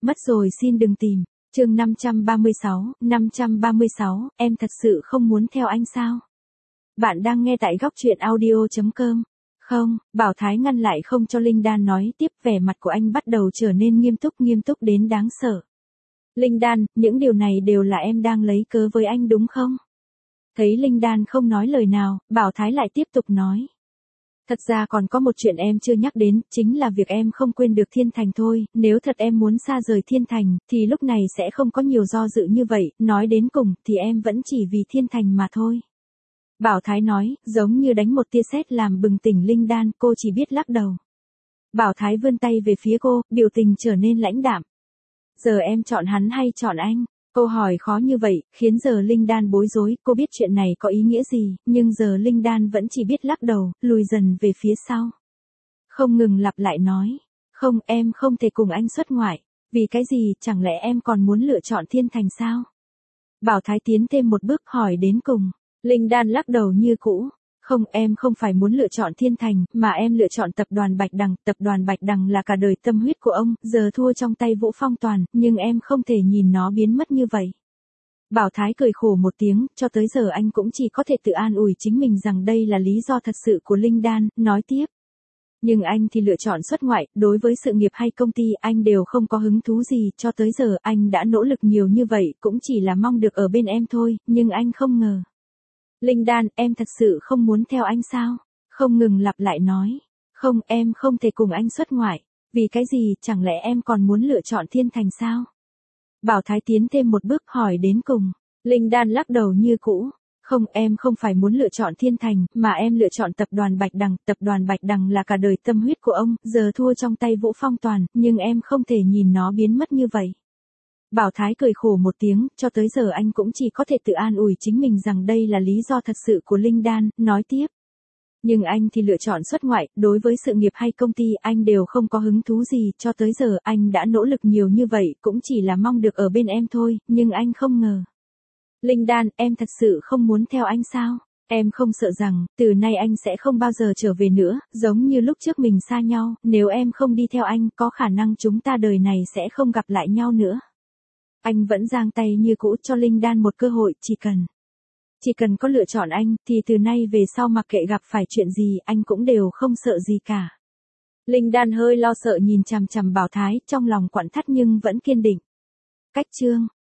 Mất rồi xin đừng tìm. Chương 536, em thật sự không muốn theo anh sao? Bạn đang nghe tại góc truyện audio.com. Không, Bảo Thái ngăn lại không cho Linh Đan nói tiếp, vẻ mặt của anh bắt đầu trở nên nghiêm túc đến đáng sợ. Linh Đan, những điều này đều là em đang lấy cớ với anh đúng không? Thấy Linh Đan không nói lời nào, Bảo Thái lại tiếp tục nói. Thật ra còn có một chuyện em chưa nhắc đến, chính là việc em không quên được Thiên Thành thôi, nếu thật em muốn xa rời Thiên Thành, thì lúc này sẽ không có nhiều do dự như vậy, nói đến cùng, thì em vẫn chỉ vì Thiên Thành mà thôi. Bảo Thái nói, giống như đánh một tia sét làm bừng tỉnh Linh Đan, cô chỉ biết lắc đầu. Bảo Thái vươn tay về phía cô, biểu tình trở nên lãnh đạm. Giờ em chọn hắn hay chọn anh? Câu hỏi khó như vậy, khiến giờ Linh Đan bối rối, cô biết chuyện này có ý nghĩa gì, nhưng giờ Linh Đan vẫn chỉ biết lắc đầu, lùi dần về phía sau. Không ngừng lặp lại nói, không, em không thể cùng anh xuất ngoại. Vì cái gì, chẳng lẽ em còn muốn lựa chọn Thiên Thành sao? Bảo Thái tiến thêm một bước hỏi đến cùng. Linh Đan lắc đầu như cũ. Không, em không phải muốn lựa chọn Thiên Thành, mà em lựa chọn tập đoàn Bạch Đằng. Tập đoàn Bạch Đằng là cả đời tâm huyết của ông, giờ thua trong tay Vũ Phong Toàn, nhưng em không thể nhìn nó biến mất như vậy. Bảo Thái cười khổ một tiếng, cho tới giờ anh cũng chỉ có thể tự an ủi chính mình rằng đây là lý do thật sự của Linh Đan, nói tiếp. Nhưng anh thì lựa chọn xuất ngoại, đối với sự nghiệp hay công ty anh đều không có hứng thú gì, cho tới giờ anh đã nỗ lực nhiều như vậy, cũng chỉ là mong được ở bên em thôi, nhưng anh không ngờ. Linh Đan, em thật sự không muốn theo anh sao? Không ngừng lặp lại nói. Không, em không thể cùng anh xuất ngoại. Vì cái gì, chẳng lẽ em còn muốn lựa chọn Thiên Thành sao? Bảo Thái tiến thêm một bước hỏi đến cùng. Linh Đan lắc đầu như cũ. Không, em không phải muốn lựa chọn Thiên Thành, mà em lựa chọn tập đoàn Bạch Đằng. Tập đoàn Bạch Đằng là cả đời tâm huyết của ông, giờ thua trong tay Vũ Phong Toàn, nhưng em không thể nhìn nó biến mất như vậy. Bảo Thái cười khổ một tiếng, cho tới giờ anh cũng chỉ có thể tự an ủi chính mình rằng đây là lý do thật sự của Linh Đan, nói tiếp. Nhưng anh thì lựa chọn xuất ngoại, đối với sự nghiệp hay công ty anh đều không có hứng thú gì, cho tới giờ anh đã nỗ lực nhiều như vậy, cũng chỉ là mong được ở bên em thôi, nhưng anh không ngờ. Linh Đan, em thật sự không muốn theo anh sao? Em không sợ rằng, từ nay anh sẽ không bao giờ trở về nữa, giống như lúc trước mình xa nhau, nếu em không đi theo anh, có khả năng chúng ta đời này sẽ không gặp lại nhau nữa. Anh vẫn giang tay như cũ cho Linh Đan một cơ hội, chỉ cần có lựa chọn anh, thì từ nay về sau mặc kệ gặp phải chuyện gì, anh cũng đều không sợ gì cả. Linh Đan hơi lo sợ nhìn chằm chằm Bảo Thái, trong lòng quặn thắt nhưng vẫn kiên định. Cách chương